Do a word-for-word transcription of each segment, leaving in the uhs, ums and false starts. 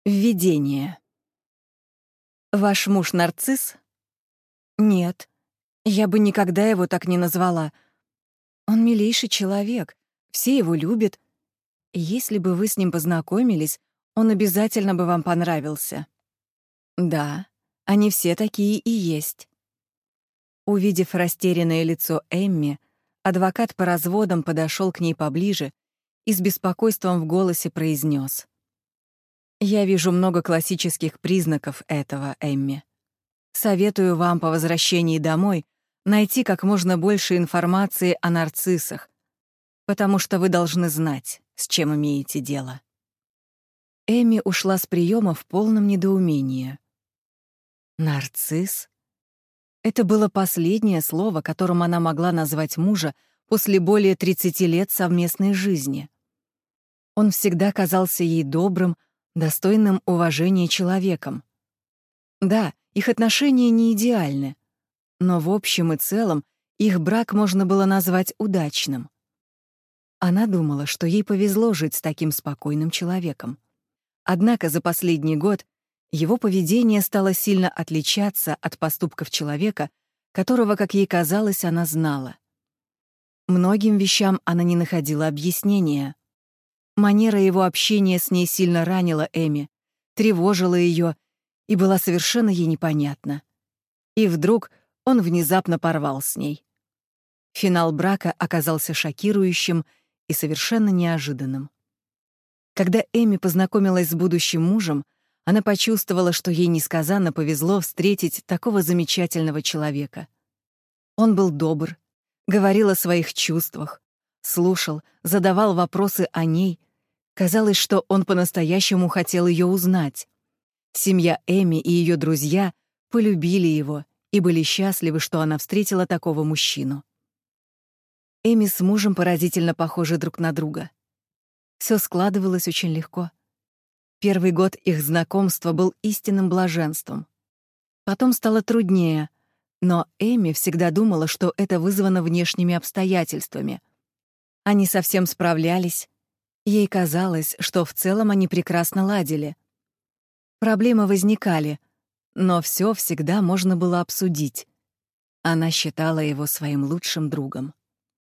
Введение. Ваш муж нарцисс? Нет, я бы никогда его так не назвала. Он милейший человек, все его любят. И если бы вы с ним познакомились, он обязательно бы вам понравился. Да, они все такие и есть. Увидев растерянное лицо Эмми, адвокат по разводам подошел к ней поближе и с беспокойством в голосе произнес: «Я вижу много классических признаков этого, Эмми. Советую вам по возвращении домой найти как можно больше информации о нарциссах, потому что вы должны знать, с чем имеете дело». Эмми ушла с приема в полном недоумении. Нарцисс? Это было последнее слово, которым она могла назвать мужа после более тридцати лет совместной жизни. Он всегда казался ей добрым, достойным уважения человеком. Да, их отношения не идеальны, но в общем и целом их брак можно было назвать удачным. Она думала, что ей повезло жить с таким спокойным человеком. Однако за последний год его поведение стало сильно отличаться от поступков человека, которого, как ей казалось, она знала. Многим вещам она не находила объяснения. Манера его общения с ней сильно ранила Эми, тревожила ее и была совершенно ей непонятна. И вдруг он внезапно порвал с ней. Финал брака оказался шокирующим и совершенно неожиданным. Когда Эми познакомилась с будущим мужем, она почувствовала, что ей несказанно повезло встретить такого замечательного человека. Он был добр, говорил о своих чувствах, слушал, задавал вопросы о ней. Казалось, что он по-настоящему хотел ее узнать. Семья Эми и ее друзья полюбили его и были счастливы, что она встретила такого мужчину. Эми с мужем поразительно похожи друг на друга. Все складывалось очень легко. Первый год их знакомства был истинным блаженством. Потом стало труднее, но Эми всегда думала, что это вызвано внешними обстоятельствами. Они совсем справлялись. Ей казалось, что в целом они прекрасно ладили. Проблемы возникали, но все всегда можно было обсудить. Она считала его своим лучшим другом.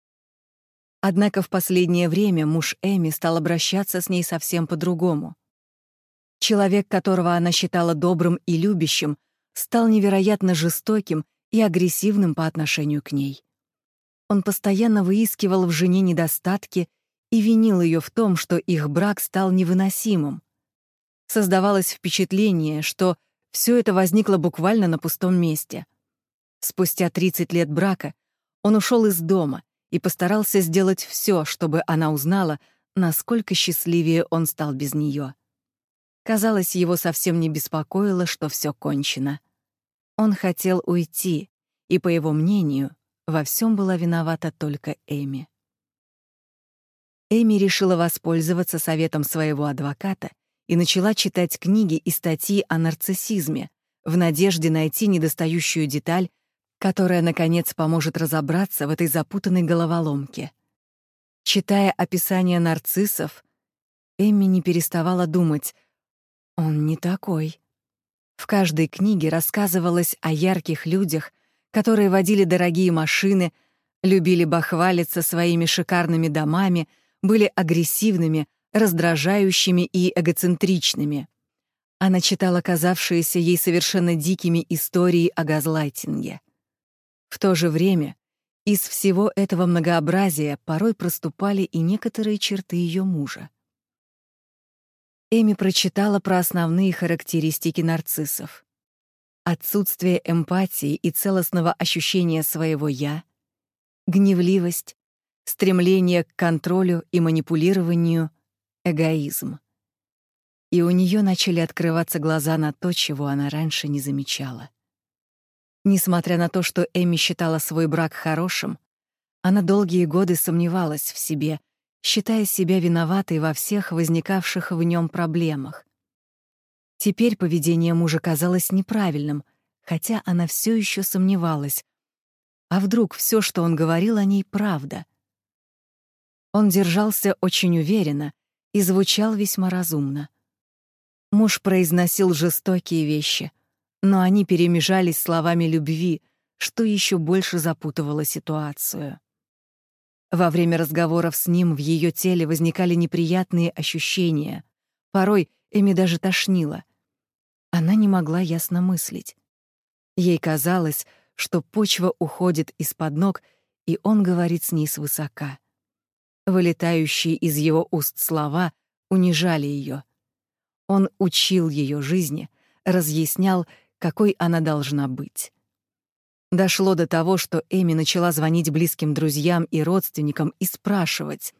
Однако в последнее время муж Эми стал обращаться с ней совсем по-другому. Человек, которого она считала добрым и любящим, стал невероятно жестоким и агрессивным по отношению к ней. Он постоянно выискивал в жене недостатки и винил ее в том, что их брак стал невыносимым. Создавалось впечатление, что все это возникло буквально на пустом месте. Спустя тридцать лет брака он ушел из дома и постарался сделать все, чтобы она узнала, насколько счастливее он стал без нее. Казалось, его совсем не беспокоило, что все кончено. Он хотел уйти, и, по его мнению, во всем была виновата только Эми. Эми решила воспользоваться советом своего адвоката и начала читать книги и статьи о нарциссизме в надежде найти недостающую деталь, которая, наконец, поможет разобраться в этой запутанной головоломке. Читая описания нарциссов, Эми не переставала думать: «Он не такой». В каждой книге рассказывалось о ярких людях, которые водили дорогие машины, любили бахвалиться своими шикарными домами, были агрессивными, раздражающими и эгоцентричными. Она читала казавшиеся ей совершенно дикими истории о газлайтинге. В то же время из всего этого многообразия порой проступали и некоторые черты ее мужа. Эми прочитала про основные характеристики нарциссов: отсутствие эмпатии и целостного ощущения своего «я», гневливость, стремление к контролю и манипулированию, эгоизм. И у нее начали открываться глаза на то, чего она раньше не замечала. Несмотря на то, что Эми считала свой брак хорошим, она долгие годы сомневалась в себе, считая себя виноватой во всех возникавших в нем проблемах. Теперь поведение мужа казалось неправильным, хотя она все еще сомневалась. А вдруг все, что он говорил о ней, правда? Он держался очень уверенно и звучал весьма разумно. Муж произносил жестокие вещи, но они перемежались словами любви, что еще больше запутывало ситуацию. Во время разговоров с ним в ее теле возникали неприятные ощущения. Порой Эми даже тошнило. Она не могла ясно мыслить. Ей казалось, что почва уходит из-под ног, и он говорит с ней свысока. Вылетающие из его уст слова унижали ее. Он учил ее жизни, разъяснял, какой она должна быть. Дошло до того, что Эми начала звонить близким друзьям и родственникам и спрашивать.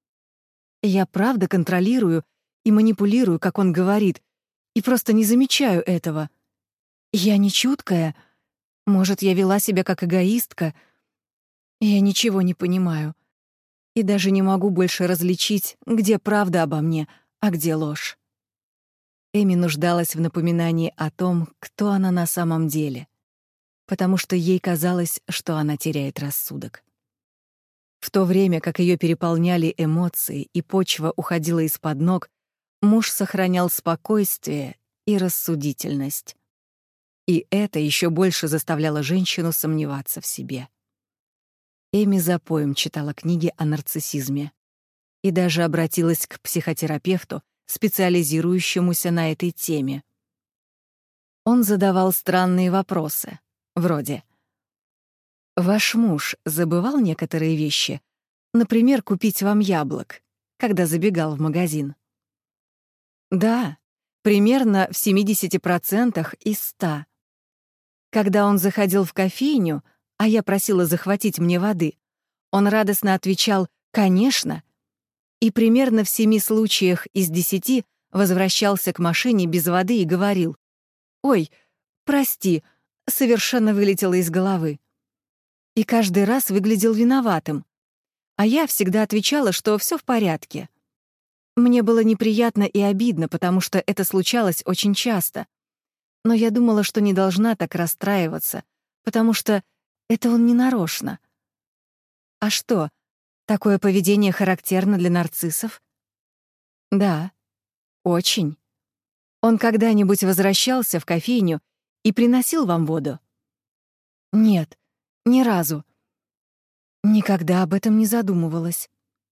«Я правда контролирую и манипулирую, как он говорит, и просто не замечаю этого. Я не чуткая. Может, я вела себя как эгоистка. Я ничего не понимаю. И даже не могу больше различить, где правда обо мне, а где ложь». Эми нуждалась в напоминании о том, кто она на самом деле, потому что ей казалось, что она теряет рассудок. В то время как ее переполняли эмоции и почва уходила из-под ног, муж сохранял спокойствие и рассудительность. И это еще больше заставляло женщину сомневаться в себе. Эми запоем читала книги о нарциссизме и даже обратилась к психотерапевту, специализирующемуся на этой теме. Он задавал странные вопросы, вроде: «Ваш муж забывал некоторые вещи, например, купить вам яблок, когда забегал в магазин?» «Да, примерно в семидесяти процентах из ста. Когда он заходил в кофейню, а я просила захватить мне воды, он радостно отвечал «конечно», и примерно в семи случаях из десяти возвращался к машине без воды и говорил: «Ой, прости, совершенно вылетело из головы». И каждый раз выглядел виноватым. А я всегда отвечала, что все в порядке. Мне было неприятно и обидно, потому что это случалось очень часто. Но я думала, что не должна так расстраиваться, потому что это он не нарочно. А что, такое поведение характерно для нарциссов? Да, очень. Он когда-нибудь возвращался в кофейню и приносил вам воду? Нет, ни разу. Никогда об этом не задумывалась.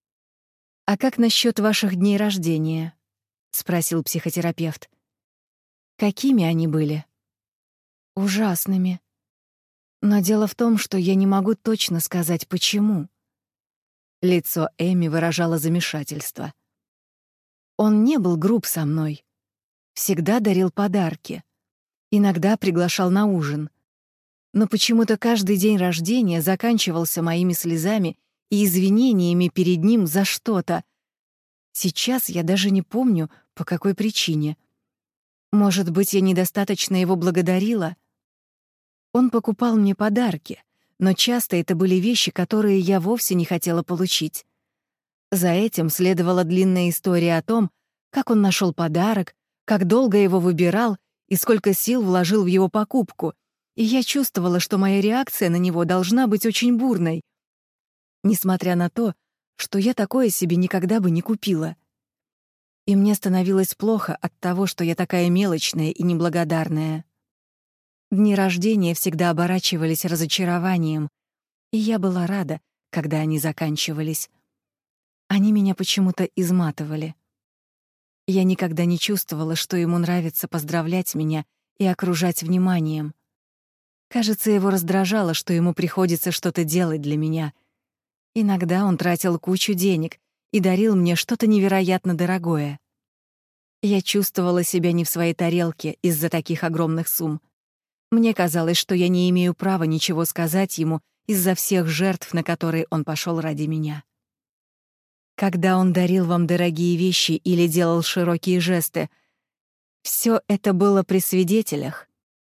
«А как насчет ваших дней рождения?» — спросил психотерапевт. «Какими они были?» «Ужасными. Но дело в том, что я не могу точно сказать, почему». Лицо Эми выражало замешательство. «Он не был груб со мной. Всегда дарил подарки. Иногда приглашал на ужин. Но почему-то каждый день рождения заканчивался моими слезами и извинениями перед ним за что-то. Сейчас я даже не помню, по какой причине. Может быть, я недостаточно его благодарила? Он покупал мне подарки, но часто это были вещи, которые я вовсе не хотела получить. За этим следовала длинная история о том, как он нашел подарок, как долго его выбирал и сколько сил вложил в его покупку, и я чувствовала, что моя реакция на него должна быть очень бурной, несмотря на то, что я такое себе никогда бы не купила. И мне становилось плохо от того, что я такая мелочная и неблагодарная. Дни рождения всегда оборачивались разочарованием, и я была рада, когда они заканчивались. Они меня почему-то изматывали. Я никогда не чувствовала, что ему нравится поздравлять меня и окружать вниманием. Кажется, его раздражало, что ему приходится что-то делать для меня. Иногда он тратил кучу денег и дарил мне что-то невероятно дорогое. Я чувствовала себя не в своей тарелке из-за таких огромных сумм. Мне казалось, что я не имею права ничего сказать ему из-за всех жертв, на которые он пошел ради меня. Когда он дарил вам дорогие вещи или делал широкие жесты, все это было при свидетелях.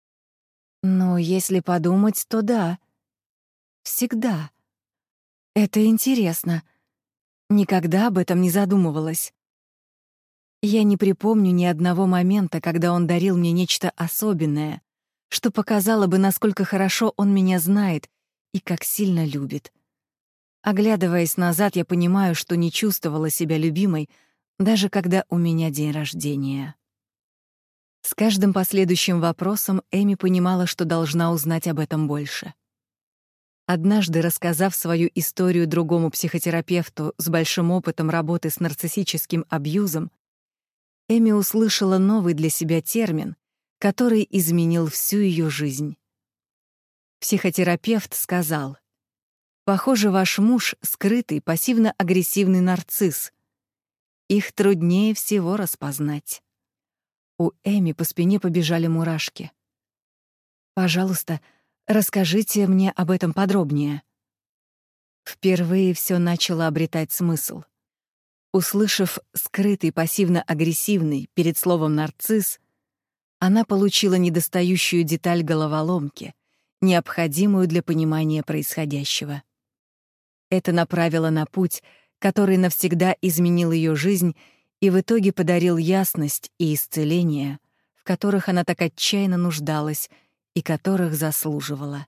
Но если подумать, то да. Всегда. Это интересно. Никогда об этом не задумывалась. Я не припомню ни одного момента, когда он дарил мне нечто особенное, что показало бы, насколько хорошо он меня знает и как сильно любит. Оглядываясь назад, я понимаю, что не чувствовала себя любимой, даже когда у меня день рождения. С каждым последующим вопросом Эми понимала, что должна узнать об этом больше. Однажды, рассказав свою историю другому психотерапевту с большим опытом работы с нарциссическим абьюзом, Эми услышала новый для себя термин, который изменил всю ее жизнь. Психотерапевт сказал: «Похоже, ваш муж — скрытый, пассивно-агрессивный нарцисс. Их труднее всего распознать». У Эми по спине побежали мурашки. «Пожалуйста, расскажите мне об этом подробнее». Впервые все начало обретать смысл. Услышав «скрытый пассивно-агрессивный» перед словом «нарцисс», она получила недостающую деталь головоломки, необходимую для понимания происходящего. Это направило на путь, который навсегда изменил ее жизнь и в итоге подарил ясность и исцеление, в которых она так отчаянно нуждалась и которых заслуживала.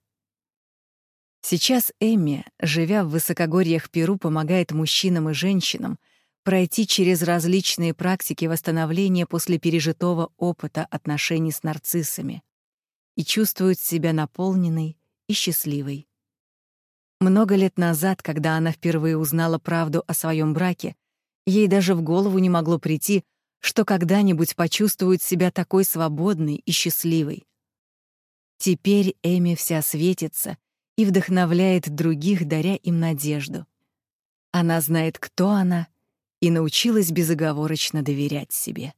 Сейчас Эмми, живя в высокогорьях Перу, помогает мужчинам и женщинам пройти через различные практики восстановления после пережитого опыта отношений с нарциссами и чувствует себя наполненной и счастливой. Много лет назад, когда она впервые узнала правду о своем браке, ей даже в голову не могло прийти, что когда-нибудь почувствует себя такой свободной и счастливой. Теперь Эми вся светится и вдохновляет других, даря им надежду. Она знает, кто она, и научилась безоговорочно доверять себе.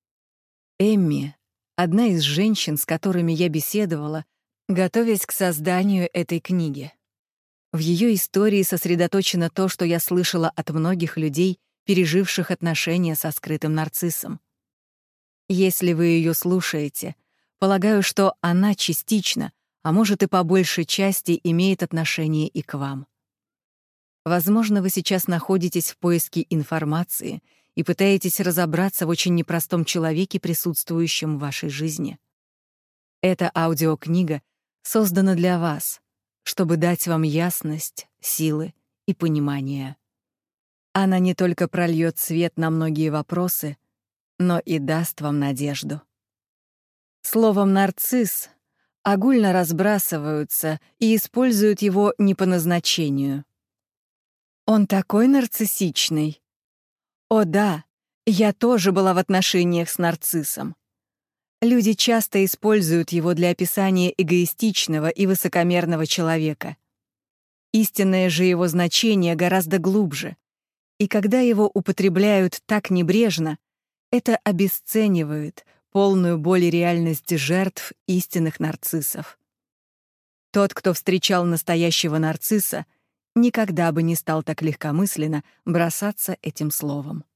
Эмми — одна из женщин, с которыми я беседовала, готовясь к созданию этой книги. В ее истории сосредоточено то, что я слышала от многих людей, переживших отношения со скрытым нарциссом. Если вы ее слушаете, полагаю, что она частично, а может и по большей части, имеет отношение и к вам. Возможно, вы сейчас находитесь в поиске информации и пытаетесь разобраться в очень непростом человеке, присутствующем в вашей жизни. Эта аудиокнига создана для вас, чтобы дать вам ясность, силы и понимание. Она не только прольет свет на многие вопросы, но и даст вам надежду. Словом «нарцисс» огульно разбрасываются и используют его не по назначению. Он такой нарциссичный. О да, я тоже была в отношениях с нарциссом. Люди часто используют его для описания эгоистичного и высокомерного человека. Истинное же его значение гораздо глубже. И когда его употребляют так небрежно, это обесценивает полную боль и реальность жертв истинных нарциссов. Тот, кто встречал настоящего нарцисса, никогда бы не стал так легкомысленно бросаться этим словом.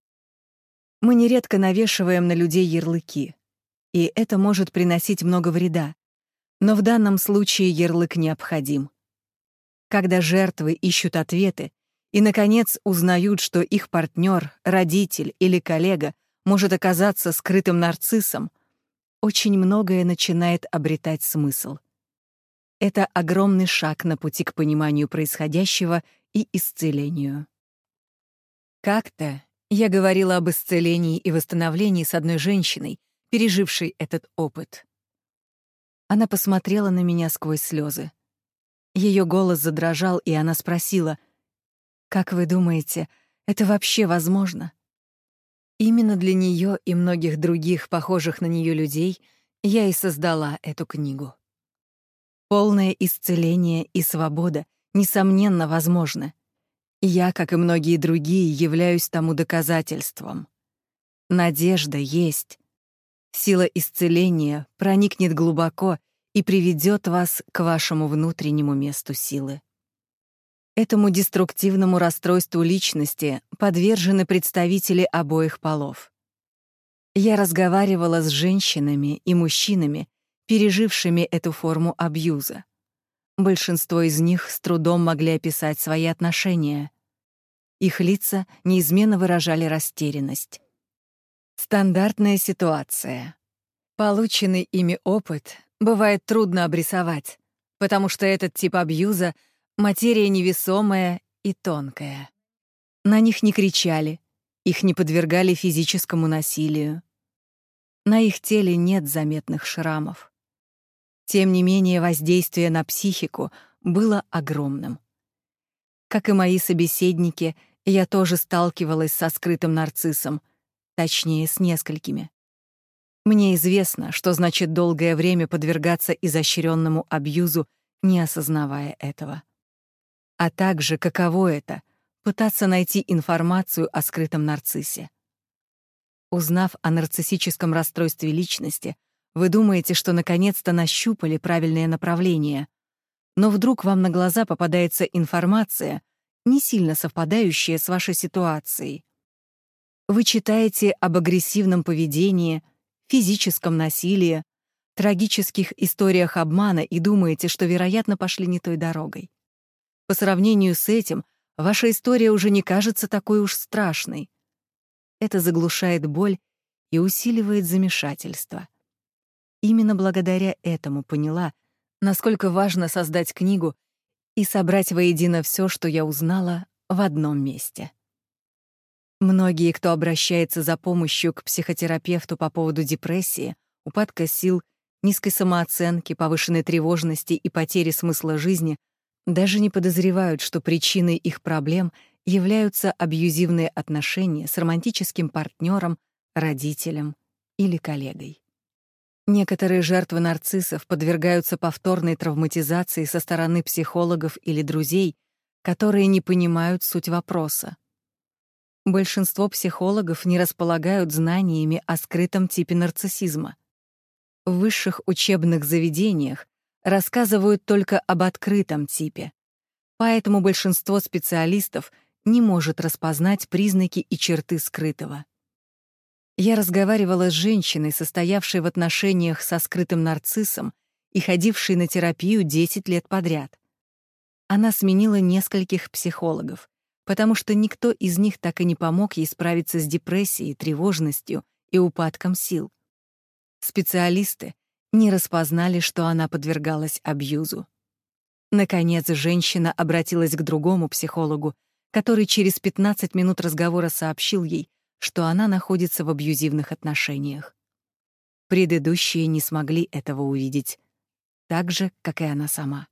Мы нередко навешиваем на людей ярлыки, и это может приносить много вреда, но в данном случае ярлык необходим. Когда жертвы ищут ответы и, наконец, узнают, что их партнер, родитель или коллега может оказаться скрытым нарциссом, очень многое начинает обретать смысл. Это огромный шаг на пути к пониманию происходящего и исцелению. Как-то я говорила об исцелении и восстановлении с одной женщиной, пережившей этот опыт. Она посмотрела на меня сквозь слезы. Ее голос задрожал, и она спросила: «Как вы думаете, это вообще возможно?» Именно для нее и многих других, похожих на нее людей, я и создала эту книгу. Полное исцеление и свобода, несомненно, возможны. Я, как и многие другие, являюсь тому доказательством. Надежда есть. Сила исцеления проникнет глубоко и приведет вас к вашему внутреннему месту силы. Этому деструктивному расстройству личности подвержены представители обоих полов. Я разговаривала с женщинами и мужчинами, пережившими эту форму абьюза. Большинство из них с трудом могли описать свои отношения. Их лица неизменно выражали растерянность. Стандартная ситуация. Полученный ими опыт бывает трудно обрисовать, потому что этот тип абьюза — материя невесомая и тонкая. На них не кричали, их не подвергали физическому насилию. На их теле нет заметных шрамов. Тем не менее, воздействие на психику было огромным. Как и мои собеседники, я тоже сталкивалась со скрытым нарциссом, точнее, с несколькими. Мне известно, что значит долгое время подвергаться изощренному абьюзу, не осознавая этого. А также, каково это — пытаться найти информацию о скрытом нарциссе. Узнав о нарциссическом расстройстве личности, вы думаете, что наконец-то нащупали правильное направление, но вдруг вам на глаза попадается информация, не сильно совпадающая с вашей ситуацией. Вы читаете об агрессивном поведении, физическом насилии, трагических историях обмана и думаете, что, вероятно, пошли не той дорогой. По сравнению с этим, ваша история уже не кажется такой уж страшной. Это заглушает боль и усиливает замешательство. Именно благодаря этому поняла, насколько важно создать книгу и собрать воедино все, что я узнала, в одном месте. Многие, кто обращается за помощью к психотерапевту по поводу депрессии, упадка сил, низкой самооценки, повышенной тревожности и потери смысла жизни, даже не подозревают, что причиной их проблем являются абьюзивные отношения с романтическим партнером, родителем или коллегой. Некоторые жертвы нарциссов подвергаются повторной травматизации со стороны психологов или друзей, которые не понимают суть вопроса. Большинство психологов не располагают знаниями о скрытом типе нарциссизма. В высших учебных заведениях рассказывают только об открытом типе, поэтому большинство специалистов не может распознать признаки и черты скрытого. Я разговаривала с женщиной, состоявшей в отношениях со скрытым нарциссом и ходившей на терапию десять лет подряд. Она сменила нескольких психологов, потому что никто из них так и не помог ей справиться с депрессией, тревожностью и упадком сил. Специалисты не распознали, что она подвергалась абьюзу. Наконец, женщина обратилась к другому психологу, который через пятнадцать минут разговора сообщил ей, что она находится в абьюзивных отношениях. Предыдущие не смогли этого увидеть, так же, как и она сама.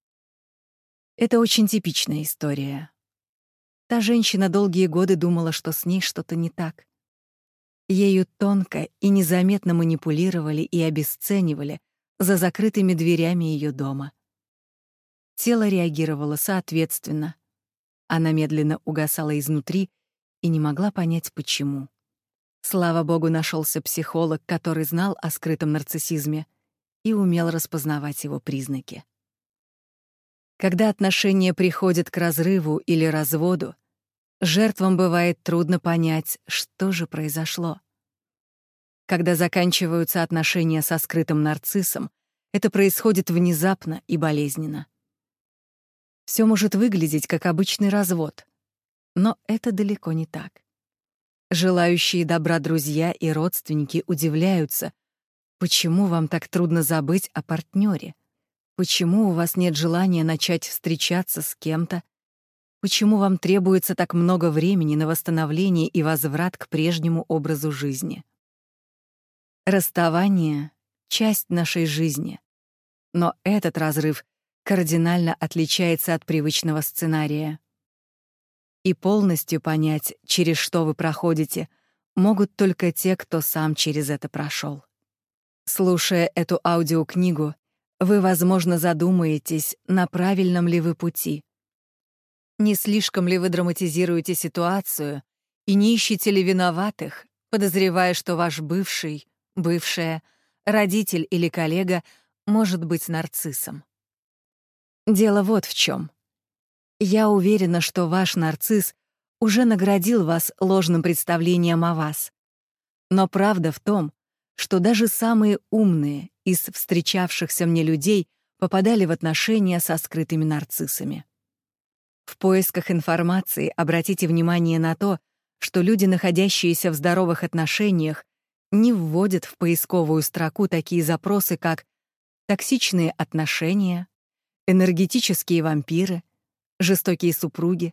Это очень типичная история. Та женщина долгие годы думала, что с ней что-то не так. Ею тонко и незаметно манипулировали и обесценивали за закрытыми дверями ее дома. Тело реагировало соответственно. Она медленно угасала изнутри и не могла понять, почему. Слава богу, нашелся психолог, который знал о скрытом нарциссизме и умел распознавать его признаки. Когда отношения приходят к разрыву или разводу, жертвам бывает трудно понять, что же произошло. Когда заканчиваются отношения со скрытым нарциссом, это происходит внезапно и болезненно. Все может выглядеть как обычный развод, но это далеко не так. Желающие добра друзья и родственники удивляются, почему вам так трудно забыть о партнере, почему у вас нет желания начать встречаться с кем-то, почему вам требуется так много времени на восстановление и возврат к прежнему образу жизни. Расставание — часть нашей жизни, но этот разрыв кардинально отличается от привычного сценария. И полностью понять, через что вы проходите, могут только те, кто сам через это прошел. Слушая эту аудиокнигу, вы, возможно, задумаетесь, на правильном ли вы пути. Не слишком ли вы драматизируете ситуацию и не ищете ли виноватых, подозревая, что ваш бывший, бывшая, родитель или коллега может быть нарциссом. Дело вот в чем. Я уверена, что ваш нарцисс уже наградил вас ложным представлением о вас. Но правда в том, что даже самые умные из встречавшихся мне людей попадали в отношения со скрытыми нарциссами. В поисках информации обратите внимание на то, что люди, находящиеся в здоровых отношениях, не вводят в поисковую строку такие запросы, как токсичные отношения, энергетические вампиры, жестокие супруги,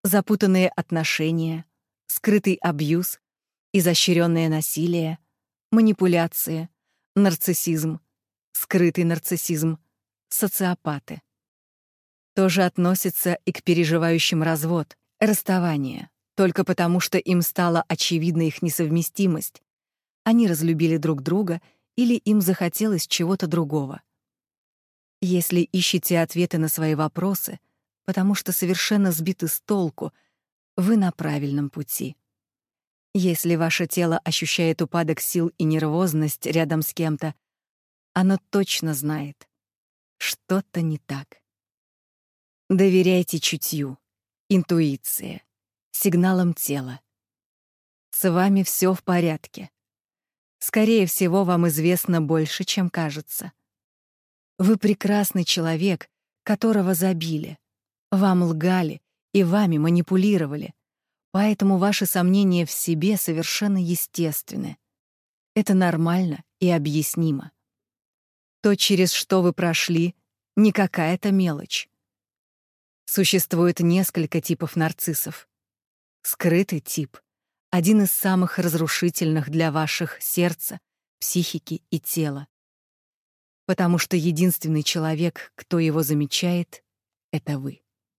запутанные отношения, скрытый абьюз, изощренное насилие, манипуляции, нарциссизм, скрытый нарциссизм, социопаты. Тоже относится и к переживающим развод, расставание, только потому что им стала очевидна их несовместимость. Они разлюбили друг друга или им захотелось чего-то другого. Если ищете ответы на свои вопросы, потому что совершенно сбиты с толку, вы на правильном пути. Если ваше тело ощущает упадок сил и нервозность рядом с кем-то, оно точно знает, что-то не так. Доверяйте чутью, интуиции, сигналам тела. С вами все в порядке. Скорее всего, вам известно больше, чем кажется. Вы прекрасный человек, которого забили. Вам лгали и вами манипулировали. Поэтому ваши сомнения в себе совершенно естественны. Это нормально и объяснимо. То, через что вы прошли, не какая-то мелочь. Существует несколько типов нарциссов. Скрытый тип — один из самых разрушительных для ваших сердца, психики и тела. Потому что единственный человек, кто его замечает, — это вы.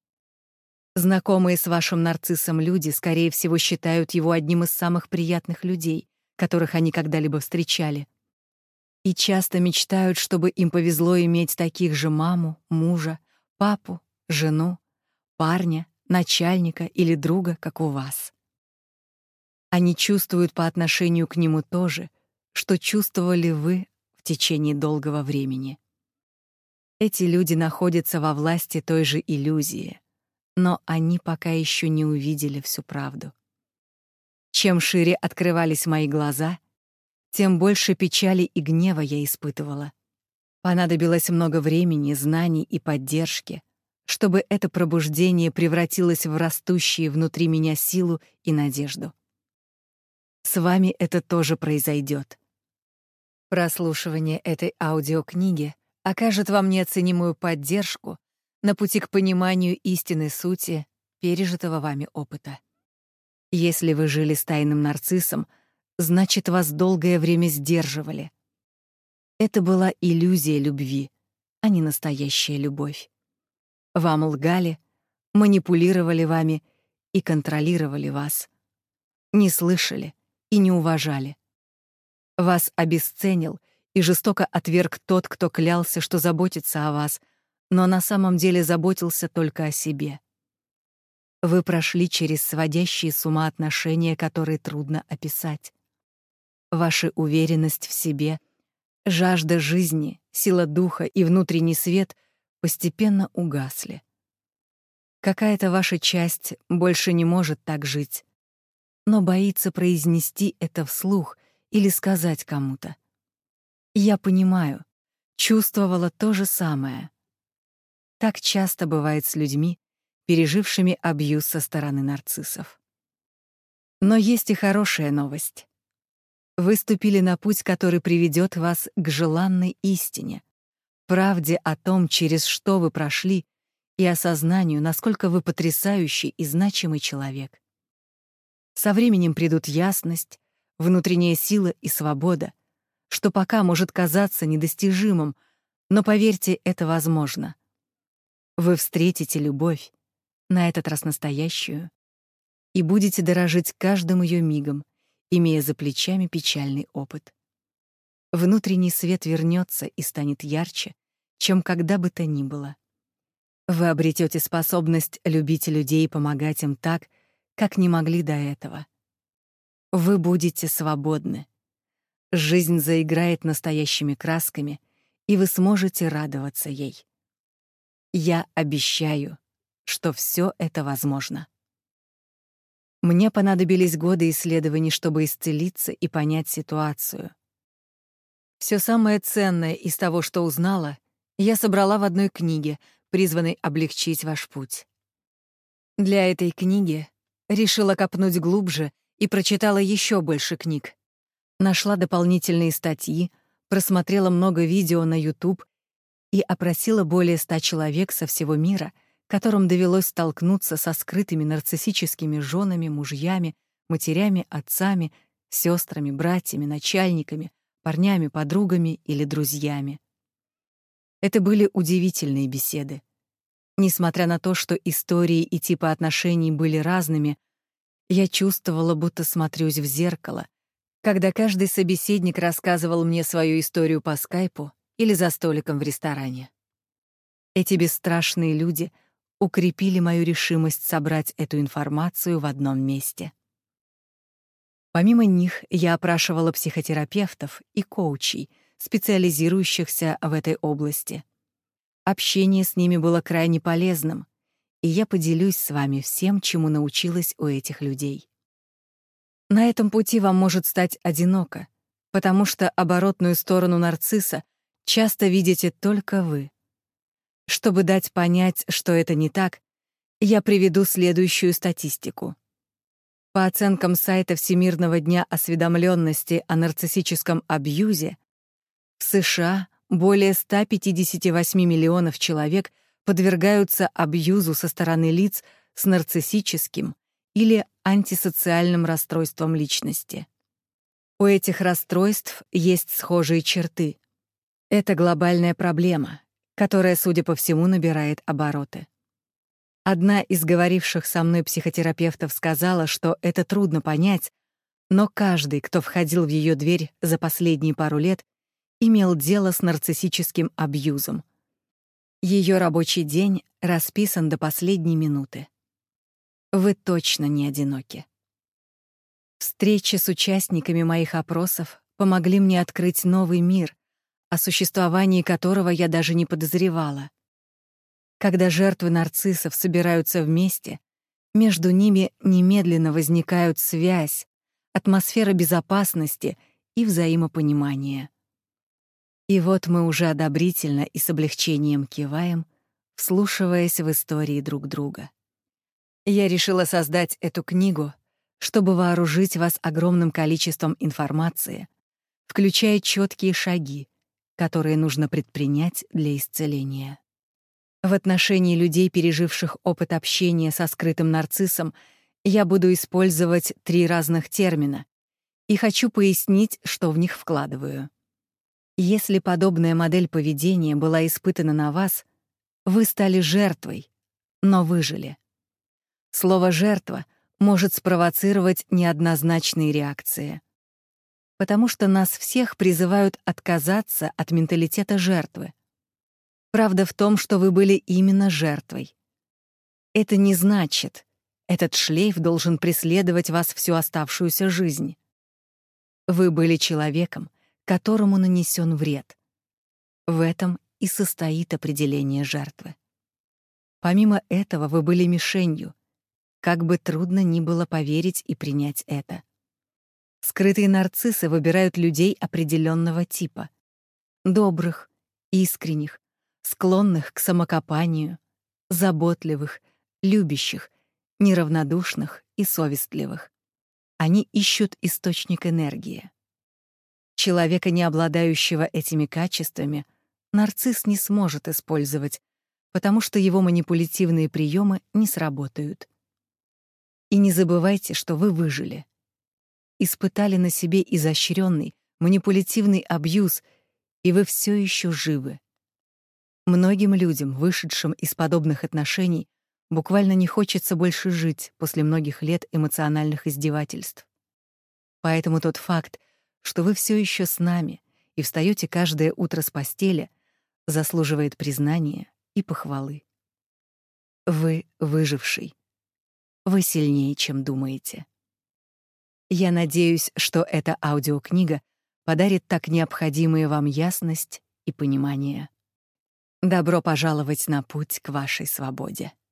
Знакомые с вашим нарциссом люди, скорее всего, считают его одним из самых приятных людей, которых они когда-либо встречали. И часто мечтают, чтобы им повезло иметь таких же маму, мужа, папу, жену, парня, начальника или друга, как у вас. Они чувствуют по отношению к нему то же, что чувствовали вы в течение долгого времени. Эти люди находятся во власти той же иллюзии, но они пока еще не увидели всю правду. Чем шире открывались мои глаза, тем больше печали и гнева я испытывала. Понадобилось много времени, знаний и поддержки, чтобы это пробуждение превратилось в растущие внутри меня силу и надежду. С вами это тоже произойдет. Прослушивание этой аудиокниги окажет вам неоценимую поддержку на пути к пониманию истинной сути пережитого вами опыта. Если вы жили с тайным нарциссом, значит, вас долгое время сдерживали. Это была иллюзия любви, а не настоящая любовь. Вам лгали, манипулировали вами и контролировали вас. Не слышали и не уважали. Вас обесценил и жестоко отверг тот, кто клялся, что заботится о вас, но на самом деле заботился только о себе. Вы прошли через сводящие с ума отношения, которые трудно описать. Ваша уверенность в себе, жажда жизни, сила духа и внутренний свет постепенно угасли. Какая-то ваша часть больше не может так жить, но боится произнести это вслух или сказать кому-то. Я понимаю, чувствовала то же самое. Так часто бывает с людьми, пережившими абьюз со стороны нарциссов. Но есть и хорошая новость. Вы ступили на путь, который приведет вас к желанной истине, правде о том, через что вы прошли, и осознанию, насколько вы потрясающий и значимый человек. Со временем придут ясность, внутренняя сила и свобода, что пока может казаться недостижимым, но поверьте, это возможно. Вы встретите любовь, на этот раз настоящую, и будете дорожить каждым ее мигом, имея за плечами печальный опыт. Внутренний свет вернется и станет ярче, чем когда бы то ни было. Вы обретете способность любить людей и помогать им так, как не могли до этого. Вы будете свободны. Жизнь заиграет настоящими красками, и вы сможете радоваться ей. Я обещаю, что все это возможно. Мне понадобились годы исследований, чтобы исцелиться и понять ситуацию. Все самое ценное из того, что узнала, я собрала в одной книге, призванной облегчить ваш путь. Для этой книги решила копнуть глубже и прочитала еще больше книг. Нашла дополнительные статьи, просмотрела много видео на YouTube и опросила более ста человек со всего мира, которым довелось столкнуться со скрытыми нарциссическими женами, мужьями, матерями, отцами, сестрами, братьями, начальниками, парнями, подругами или друзьями. Это были удивительные беседы. Несмотря на то, что истории и типы отношений были разными, я чувствовала, будто смотрюсь в зеркало, когда каждый собеседник рассказывал мне свою историю по скайпу или за столиком в ресторане. Эти бесстрашные люди укрепили мою решимость собрать эту информацию в одном месте. Помимо них, я опрашивала психотерапевтов и коучей, специализирующихся в этой области. Общение с ними было крайне полезным, и я поделюсь с вами всем, чему научилась у этих людей. На этом пути вам может стать одиноко, потому что оборотную сторону нарцисса часто видите только вы. Чтобы дать понять, что это не так, я приведу следующую статистику. По оценкам сайта Всемирного дня осведомленности о нарциссическом абьюзе, в США более ста пятидесяти восьми миллионов человек подвергаются абьюзу со стороны лиц с нарциссическим или антисоциальным расстройством личности. У этих расстройств есть схожие черты. Это глобальная проблема, которая, судя по всему, набирает обороты. Одна из говоривших со мной психотерапевтов сказала, что это трудно понять, но каждый, кто входил в ее дверь за последние пару лет, имел дело с нарциссическим абьюзом. Ее рабочий день расписан до последней минуты. Вы точно не одиноки. Встречи с участниками моих опросов помогли мне открыть новый мир, о существовании которого я даже не подозревала. Когда жертвы нарциссов собираются вместе, между ними немедленно возникают связь, атмосфера безопасности и взаимопонимания. И вот мы уже одобрительно и с облегчением киваем, вслушиваясь в истории друг друга. Я решила создать эту книгу, чтобы вооружить вас огромным количеством информации, включая четкие шаги, которые нужно предпринять для исцеления. В отношении людей, переживших опыт общения со скрытым нарциссом, я буду использовать три разных термина и хочу пояснить, что в них вкладываю. Если подобная модель поведения была испытана на вас, вы стали жертвой, но выжили. Слово «жертва» может спровоцировать неоднозначные реакции, потому что нас всех призывают отказаться от менталитета жертвы. Правда в том, что вы были именно жертвой. Это не значит, этот шлейф должен преследовать вас всю оставшуюся жизнь. Вы были человеком, которому нанесен вред. В этом и состоит определение жертвы. Помимо этого, вы были мишенью, как бы трудно ни было поверить и принять это. Скрытые нарциссы выбирают людей определенного типа: добрых, искренних, склонных к самокопанию, заботливых, любящих, неравнодушных и совестливых. Они ищут источник энергии. Человека, не обладающего этими качествами, нарцисс не сможет использовать, потому что его манипулятивные приемы не сработают. И не забывайте, что вы выжили. Испытали на себе изощренный, манипулятивный абьюз, и вы все еще живы. Многим людям, вышедшим из подобных отношений, буквально не хочется больше жить после многих лет эмоциональных издевательств. Поэтому тот факт, что вы все еще с нами и встаете каждое утро с постели, заслуживает признания и похвалы. Вы выживший. Вы сильнее, чем думаете. Я надеюсь, что эта аудиокнига подарит так необходимые вам ясность и понимание. Добро пожаловать на путь к вашей свободе.